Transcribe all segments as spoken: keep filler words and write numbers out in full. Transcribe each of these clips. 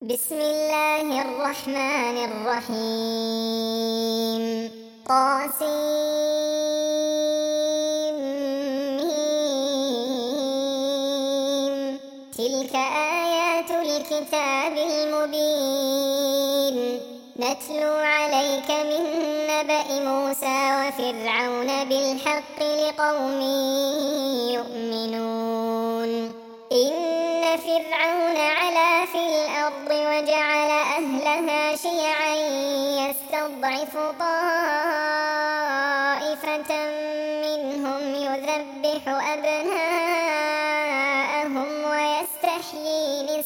بسم الله الرحمن الرحيم طاسيم تلك آيات الكتاب المبين نتلو عليك من نبأ موسى وفرعون بالحق لقوم يؤمنون إن فرعون علا في الأرض وجعل أهلها شيعا يستضعف طائفة منهم يذبح أبناءهم ويستحيي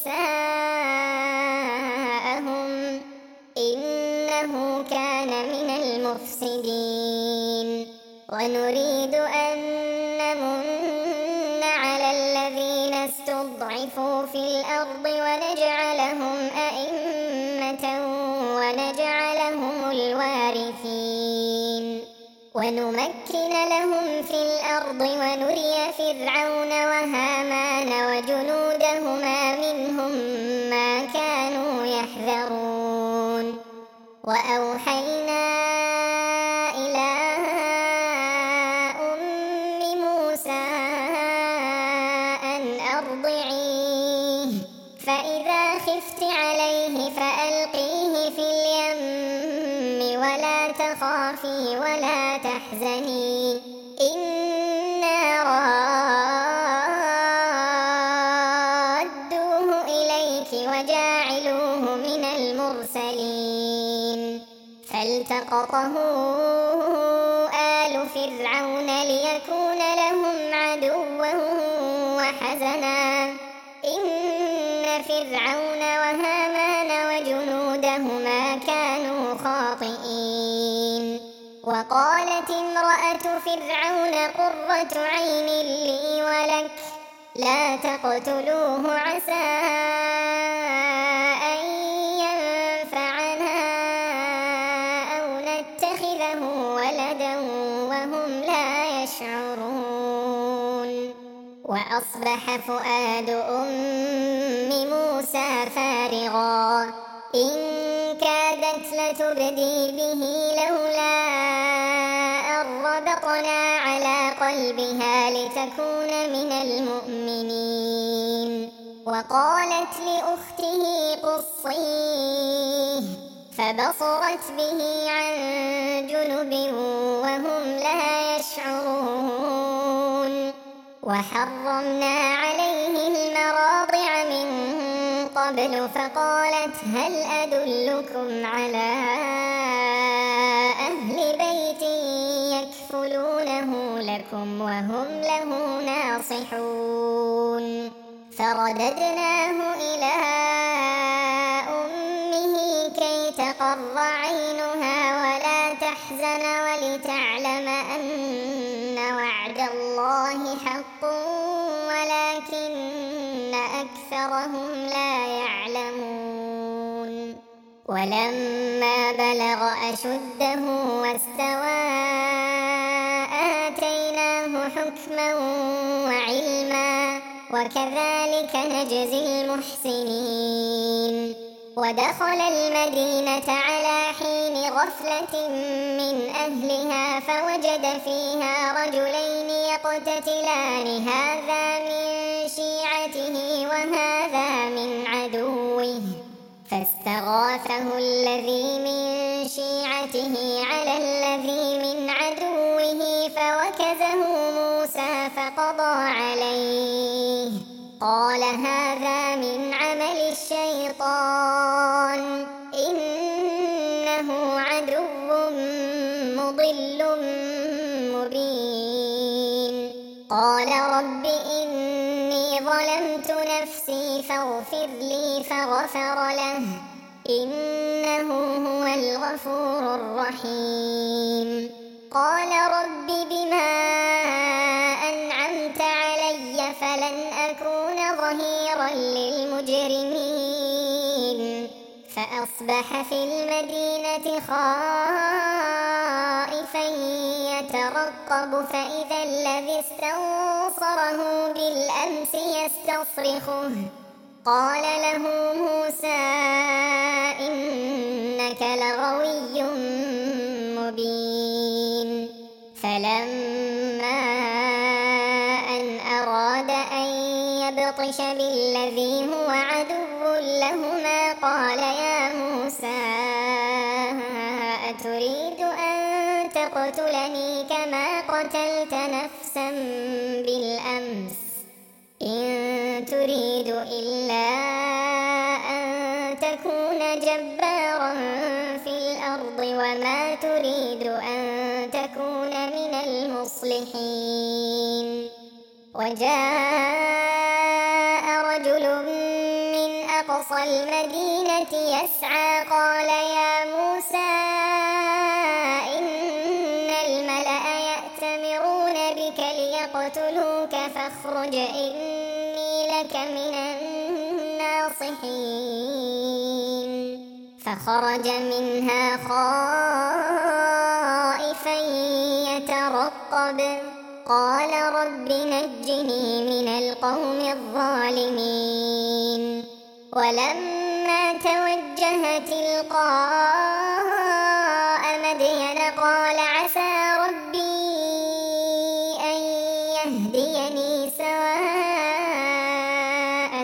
نساءهم إنه كان من المفسدين ونريد أن نمن على الذين استضعفوا في الأرض ونجعلهم أئمة ونجعلهم الوارثين ونمكن لهم في الأرض ونري فرعون وهامان وجنودهما منهم ما كانوا يحذرون وأوحينا إلى أم موسى أن أرضعيه فإذا خفت عليه فألقيه في اليم ولا تخافي ولا تحزني إنا رادوه إليك وجاعلوه من المرسلين فالتقطه آل فرعون ليكون لهم عدوا وحزنا إن فرعون وهامان وجنودهما كانوا خاطئين وقالت امرأة فرعون قرة عين لي ولك لا تقتلوه عسى أن ينفعنا أو نتخذه ولدا وهم لا يشعرون وأصبح فؤاد أم موسى فارغا إن كادت لتبدي به لولا أن ربطنا على قلبها لتكون من المؤمنين وقالت لأخته قصيه فبصرت به عن جنب وهم لا يشعرون وحرمنا عليه المراضع من قبل فقالت هل أدلكم على أهل بيت يكفلونه لكم وهم له ناصحون فرددناه إلى أمه كي تقر عينها ولا تحزن ولتعلم أن وعد الله حق ولكن أكثرهم لا يعلمون ولما بلغ أشده واستوى آتيناه حكما وعلما وكذلك نجزي المحسنين ودخل المدينة على حين غفلة من أهلها فوجد فيها رجلين يقتتلان هذا من شيعته وهذا من عدوه فاستغاثه الذي من شيعته على الذي من عدوه فوكزه موسى فقضى عليه قال هذا من عمل الشيطان إنه عدو مضل مبين قال رب إني ظلمت نفسي فاغفر لي فغفر له إنه هو الغفور الرحيم قال رب بما أنعمت علي فلن أكون ظهيرا للمجرمين فأصبح في المدينة خائفا يترقب فإذا الذي استنصره بالأمس يستصرخه قال له موسى إنك لغوي مبين فلما أن أراد أن يبطش بالذي هو عدو لهما قال يا موسى أتريد أن تقتلني كما قتلت نفسا بالأمس إن تريد إلا أن تكون جبارا في الأرض وما تريد أن تكون من المصلحين وجاء رجل من أقصى المدينة يسعى قال يا موسى إن الملأ يأتمرون بك ليقتلوك فاخرج إني لك من الناصحين فخرج منها خائفا يترقب قال رب نجني من القوم الظالمين ولما توجه تلقاء مدين قال عسى ربي أن يهديني سواء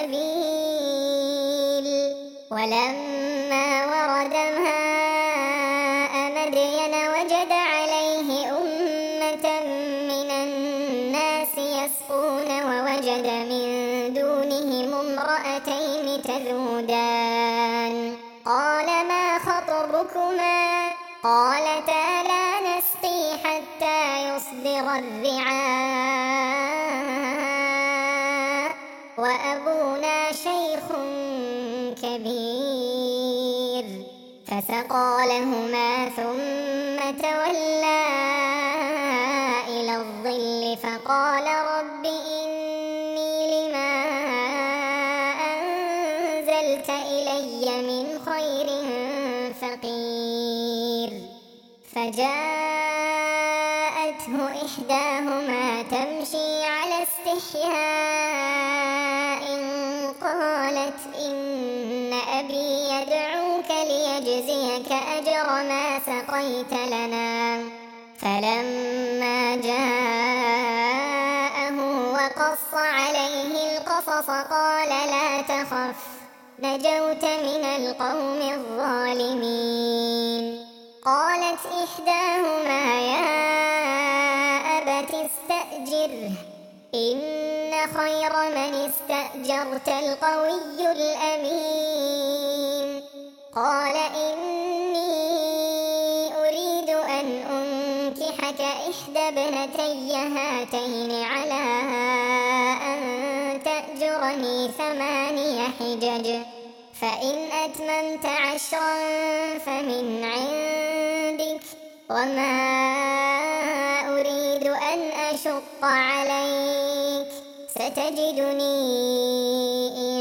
السبيل ولما ورد ماء مدين وجد عليه أمة من الناس يسقون ووجد من دونهم امرأتين تذودان قال ما خطبكما قالتا لا نسقي حتى يصدر الرعاء وأبونا شيخ كبير فسقى لهما ثم تولى إلى الظل فقال رب إني لما أنزلت إلي من خير فقير فجاءته إحداهما تمشي على استحياء قالت إن أبي يدعوك ليجزيك أجر ما سقيت لنا فلما جاءه وقص عليه القصص قال لا تخف نجوت من القوم الظالمين قالت إحداهما يا أبت استأجره إن خير من استأجرت القوي الأمين قال إني أريد أن أنكحك إحدى ابنتي هاتين على أن تأجرني ثماني حجج فإن أتممت عشرا فمن عندك وما أريد أن أشق عليك ستجدني إن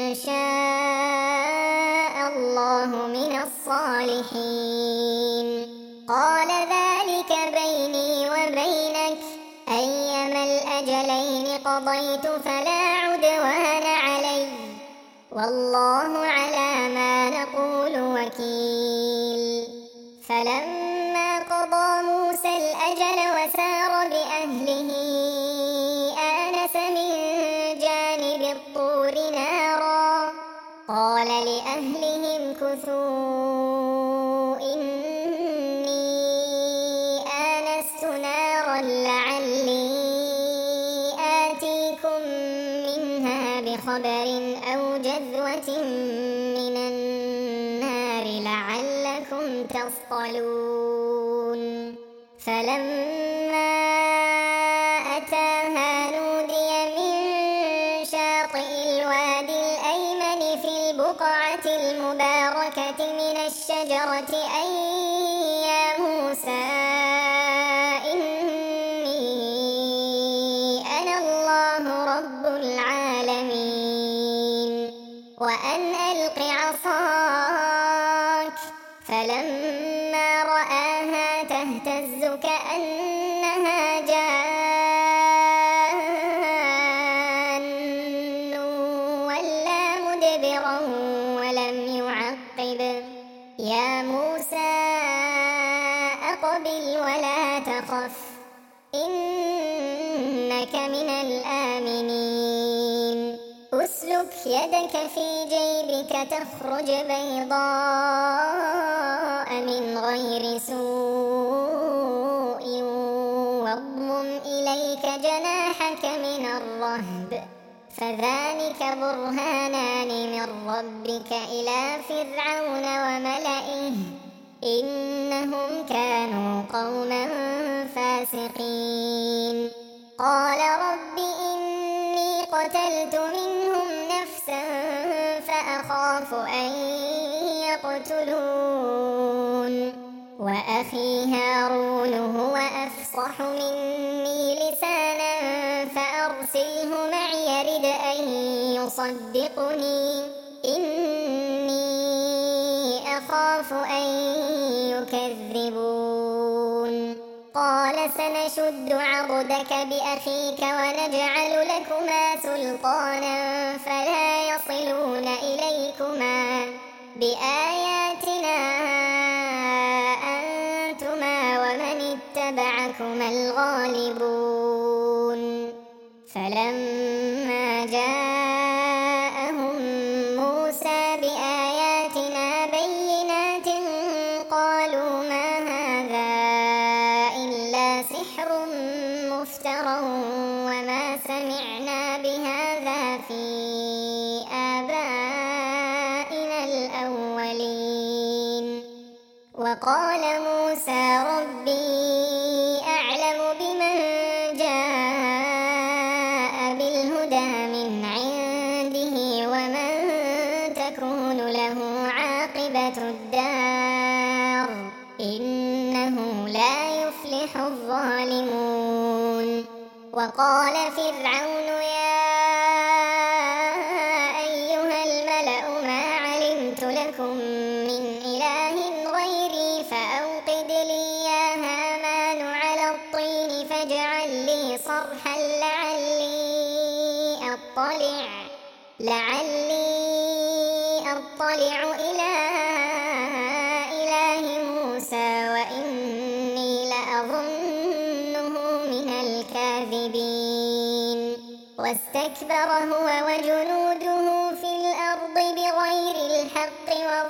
شاء الله من الصالحين قال ذلك بيني وبينك أيما الأجلين قضيت فلا عدوان علي والله على ما نقول وكيل فلما قضى موسى الأجل وسار بأهله آنس من جانب الطور نارا قال لأهلهم كثوا إني آنست نارا لعلي آتيكم منها بخبر أو جذوة من النار لعلكم تصطلون فلما أتاها نودي من شاطئ الوادي الأيمن في البقعة المباركة من الشجرة أي يا موسى إني أنا الله رب العالمين وأن ألق عصاك فلما رآها تهتز كأنها جان ولا مدبرا ولم يعقب يا موسى أقبل ولا تخف إنك من الآمنين أسلك يدك في جيبك تخرج بيضاء من غير سوء واضمم إليك جناحك من الرهب فذلك برهانان من ربك إلى فرعون وملئه إنهم كانوا قوما فاسقين قال رب إني قتلت منهم نفسا فأخاف أن يقتلون وأخي هارون هو أفصح مني لسانا فأرسله معي يرد أن يصدقني إني أخاف أن يكذبون قال سنشد عضدك بأخيك ونجعل لكما سلطانا فلا يصلون إليكما بآياتنا أنتما ومن اتبعكما الغالبون فلما جاءهم موسى بآياتنا بينات قالوا ما هذا إلا سحر مفترى وما سمعنا بهذا في آبائنا الأولين وقال موسى ربي أعلم بمن جاء بالهدى من عنده ومن تكون له عاقبة الدار إنه لا يفلح الظالمون وقال فرعون يا أيها الملأ ما علمت لكم من إله غيري فأوقد لي يا هامان على الطين فاجعل لي صرحا لعلي أطلع لعلي أطلع إلى إله موسى وإني لأظنه من الكاذبين واستكبر هو وجنوده في الأرض بغير الحق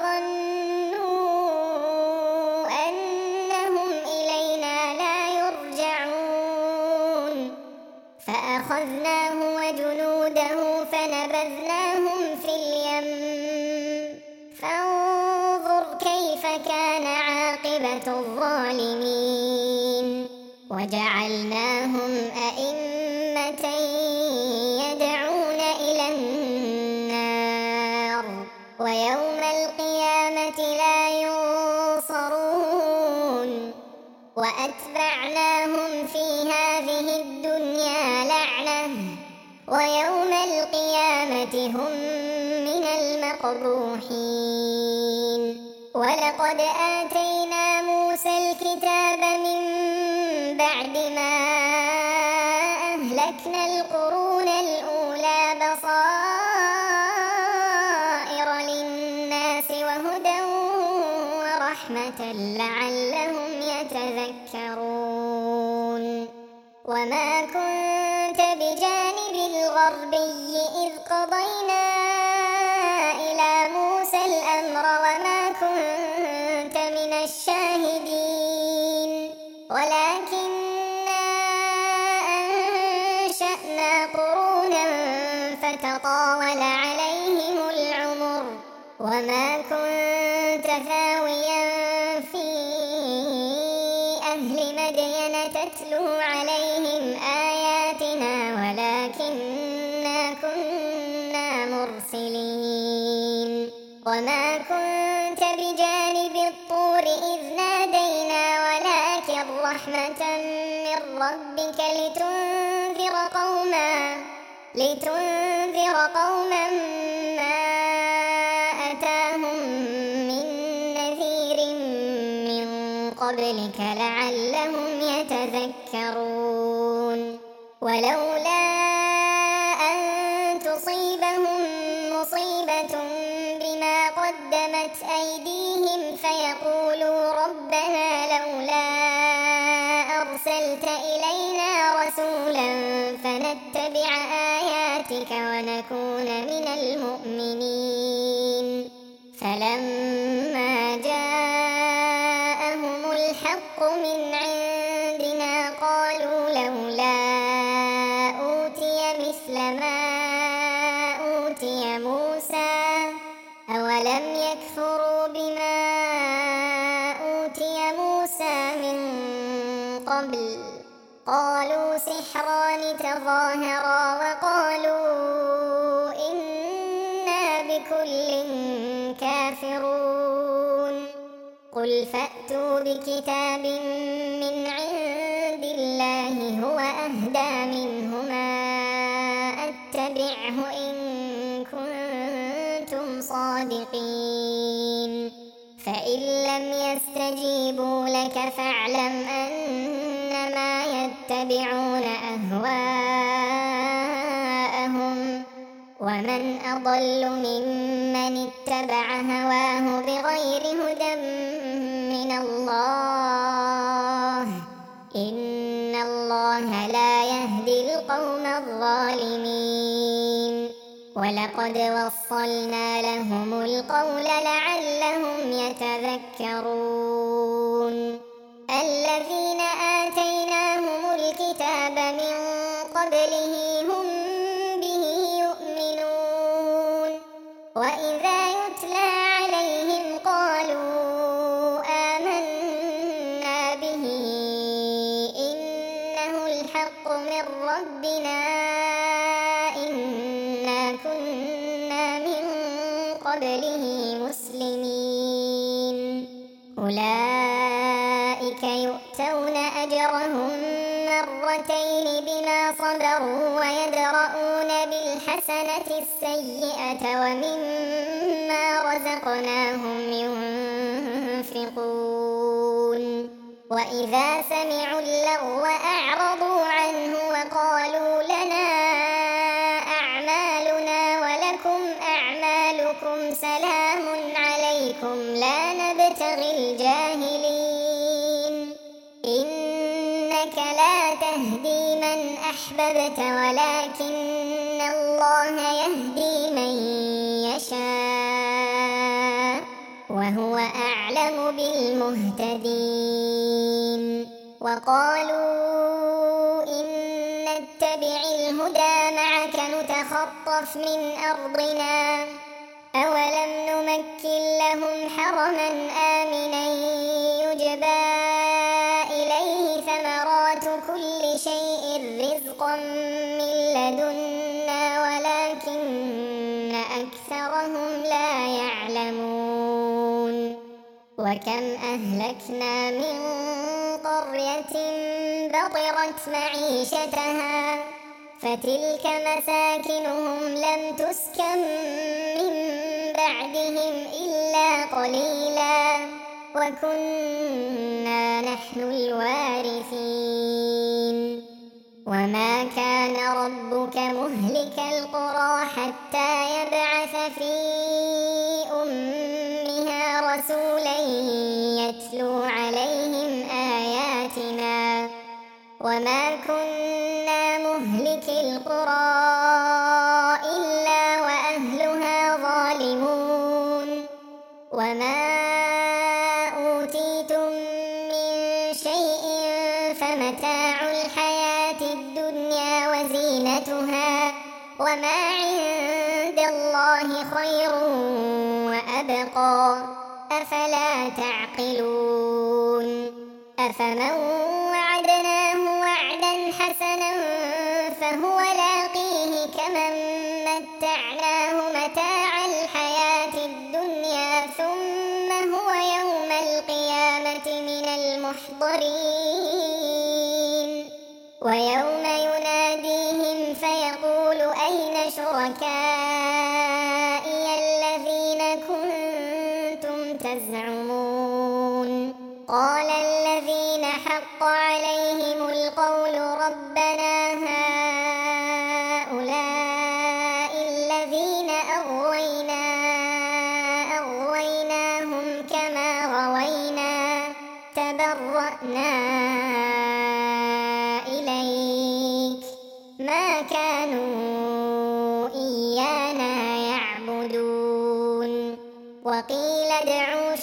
وظنوا أنهم إلينا لا يرجعون فأخذناه وجنوده فنبذناهم في اليم فانظر كيف كان عاقبة الظالمين وجعلناهم أئمة يدعون إلى النار ويوم القيامة لا ينصرون وأتبعناهم في هذه الدنيا لعنة ويوم القيامة هم من المقبوحين ولقد آتينا موسى الكتاب من بعد ما أهلكنا القرون الأولى بصائر للناس وهدى ورحمة لعلهم يتذكرون وما كنت بجانب الغربي إذ قضينا إلى موسى الأمر وما كنت من الشاهدين ولكننا أنشأنا قرونا فتطاول عليهم العمر وما كنت ثاويا في أهل مدين تتلو عليهم آياتنا ولكننا كنا مرسلين وما كنت بجانب الطور إذ نادينا ولكن رحمة من ربك لتنذر قوما لتنذر قوما ما أتاهم من نذير من قبلك لعلهم يتذكرون ولولا أن تصيبهم مصيبة بما قدموا قدمت أيديهم فيقولوا ربنا لولا أرسلت إلينا رسولا فنتبع آياتك ونكون من المؤمنين فلما جاءهم الحق من عندنا قالوا لولا أوتي مثل ما أوتي موسى أولم يكفروا بما أوتي موسى من قبل قالوا سحران تظاهرا وقالوا إنا بكل كافرون قل فأتوا بكتاب من عند الله هو أهدى منهما أتبعه إن كنتم صادقين فإن لم يستجيبوا لك فاعلم أنما يتبعون أهواءهم ومن أضل ممن اتبع هواه بغير هدى من الله إن الله لا يهدي القوم الظالمين ولقد وصلنا لهم القول لعلهم يتذكرون الذين آتيناهم الكتاب من قبله هم به يؤمنون وإذا يتلى عليهم قالوا آمنا به إنه الحق من ربنا إنا كنا من قبله مسلمين أولئك يؤتون أجرهم مرتين بما صبروا ويدرؤون بالحسنة السيئة ومما رزقناهم ينفقون وإذا سمعوا اللغو أعرضوا عنه وقالوا لنا أعمالنا ولكم أعمالكم سلام عليكم لا نبتغي الجاهلين إنك لا تهدي من أحببت ولكن الله يهدي من يشاء وهو أعلم بالمهتدين وقالوا إن نتبع الهدى معك نتخطف من أرضنا أولم نمكن لهم حرما آمنا يجبى إليه ثمرات كل شيء رزقا من لدنا ولكن أكثرهم لا يعلمون وكم أهلكنا من قرية بطرت معيشتها فتلك مساكنهم لم تسكن من بعدهم إلا قليلا وكنا نحن الوارثين وما كان ربك مهلك القرى حتى يبعث في أمها رسولا يتلو عليهم آياتنا وما كنا مهلك القرى إلا وأهلها ظالمون وما أوتيتم من شيء فمتاع الحياة الدنيا وزينتها وما عند الله خير وأبقى أفلا تعقلون أفمن وعدناه وعدا حسنا فهو لاقيه كمن متعناه متاع الحياة الدنيا ثم هو يوم القيامة من المحضرين ويوم يناديهم فيقول أين شركائي الذين كنتم تزعمون قال الذين حق عليهم القول ربنا هؤلاء الذين أغوينا أغويناهم أبرأنا إليك ما كانوا إيانا يعبدون وقيل ادعوا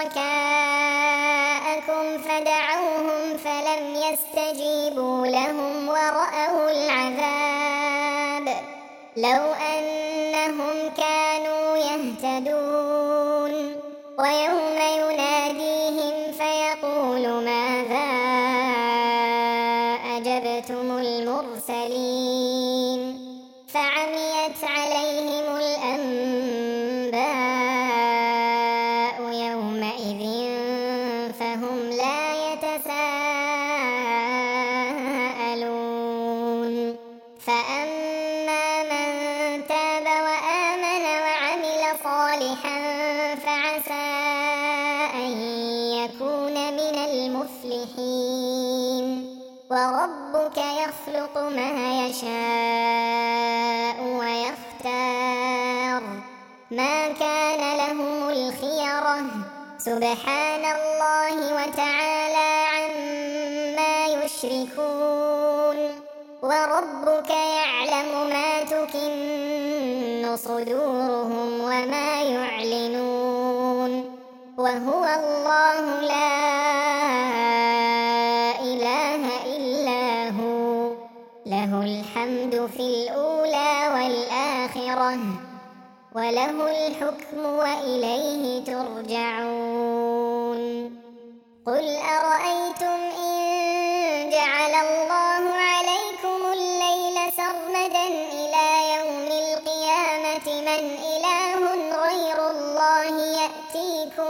شركاءكم فدعوهم فلم يستجيبوا لهم ورأوا العذاب لو أنهم كانوا يهتدون ويوم يناديهم فيقول ماذا أجبتم المرسلين فعميت عليهم الأنباء يومئذ فهم لا يتساءلون فأما من تاب وآمن وعمل صالحا فعسى أن يكون من المفلحين وربك يخلق ما يشاء ويختار ما كان لهم الخيرة سبحان الله وتعالى عما يشركون وربك يعلم ما تكن صدورهم وما يعلنون وهو الله لا إله إلا هو له الحمد في الأولى والآخرة وله الحكم وإليه ترجعون قل أرأيتم إن جعل الله عليكم الليل سرمدا إلى يوم القيامة من إله غير الله يأتيكم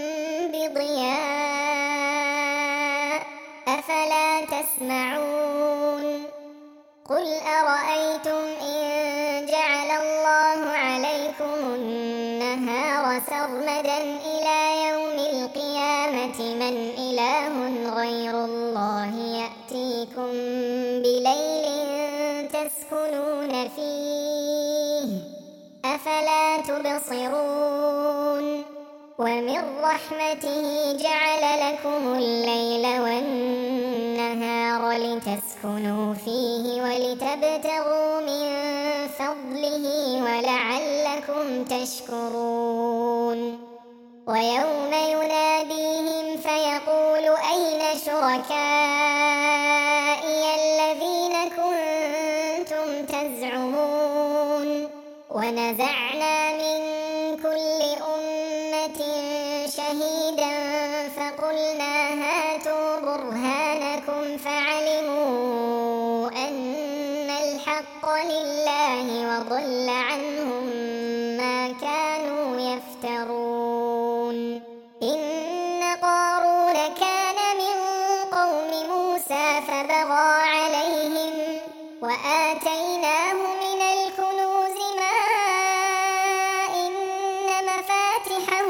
بضياء أفلا تسمعون قل أرأيتم إن جعل الله عليكم النهار سرمدا إلى يوم القيامة من إله غير الله يأتيكم بليل تسكنون فيه أفلا تبصرون ومن رحمته جعل لكم الليل والنهار لتسكنوا فيه ولتبتغوا من فضله ولعلكم تشكرون ويوم يناديهم فيقول أين شركائي الذين كنتم تزعمون ونزعنا من كل أمة شهيدا فقلنا هاتوا برهانكم فعلموا أن الحق لله وضل عنهم ما كانوا يفترون إن قارون كان من قوم موسى فبغى عليهم وآتيناه من الكنوز ما إن مفاتحه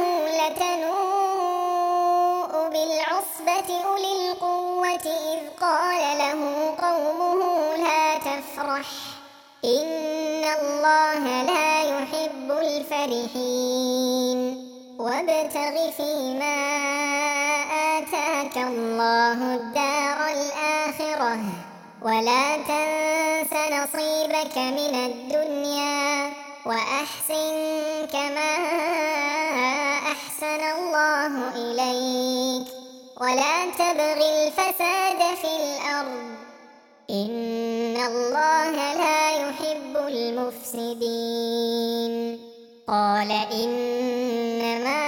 لتنوء بالعصبة أولي القوة إذ قال له قومه لا تفرح إن الله لا يحب الفرحين وابتغ فيما آتاك الله الدار الآخرة ولا تنس نصيبك من الدنيا وأحسن كما أحسن الله إليك ولا تبغ الفساد في الأرض إن الله لا يحب المفسدين قال إنما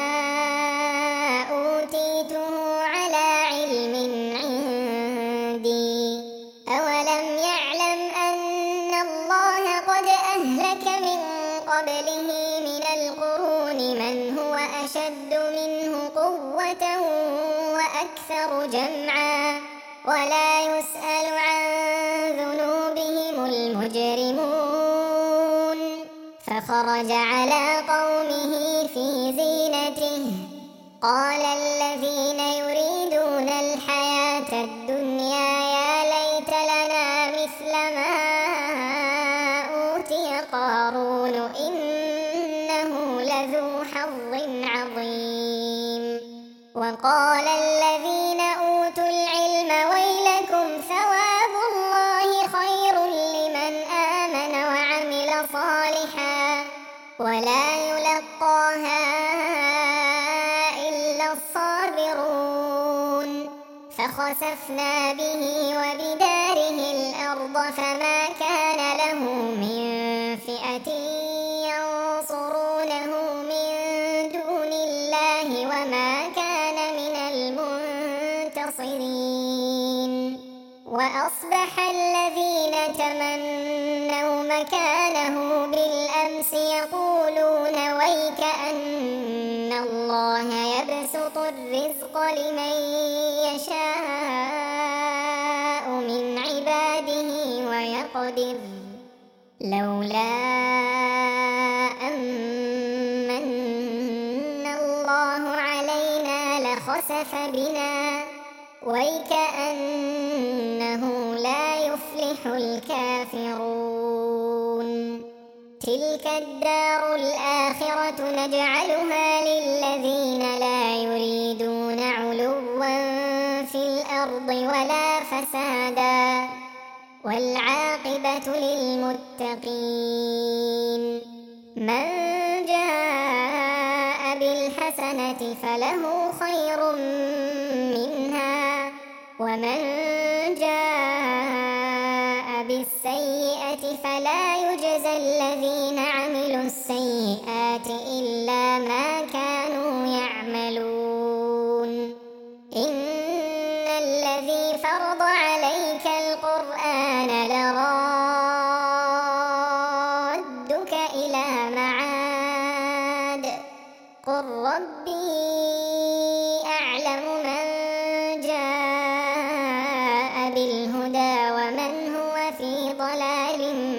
أوتيته على علم عندي أولم يعلم أن الله قد أهلك من قبله من القرون من هو أشد منه قوة وأكثر جمعا ولا يسأل عن ذنوبهم المجرمون فخرج على قومه في زينته قال الذين يريدون الحياة الدنيا يا ليت لنا مثل ما أوتي قارون إنه لذو حظ عظيم وقال الذين أوتوا فخسفنا به وبداره الأرض فما كان له من فئة ينصرونه من دون الله وما كان من المنتصرين. وأصبح الذين تمنوا مكانه بالأمس يقولون ويك أن الله يبسط الرزق لمن يشاء من عباده ويقدر لولا أمن الله علينا لخسف بنا ويكأنه لا يفلح الكافرون. تلك الدار الآخرة نجعلها للذين لا يريدون علوا في الأرض ولا فسادا والعاقبة للمتقين. من جاء بالحسنة فله خير منها ومن جاء بالسيئة فلا يجزى الذين عملوا السيئات إلا ما كانوا يعملون. إن الذي فرض عليك القرآن لرادك إلى معاد قل ربي أعلم من جاء بالهدى ومن هو في ضلال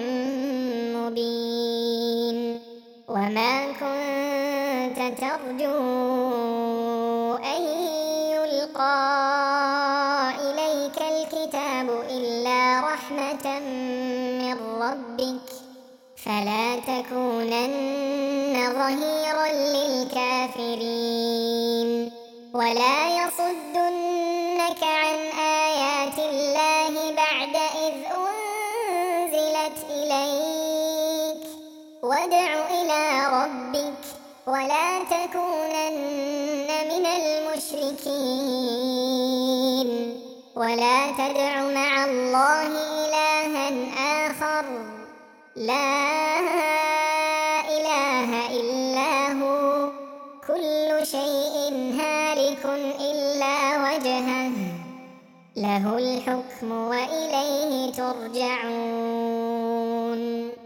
مبين. وما كنت ترجو أن يلقى إليك الكتاب إلا رحمة من ربك فلا تكونن ظهيرا للكافرين. ولا يصدنك عن آيات الله بعد إذ أنزلت إليك وادع إلى ربك ولا تكونن من المشركين. ولا تدع مع الله إلها آخر لا إله إلا هو كل شيء هالك إلا وجهه له الحكم وإليه ترجعون.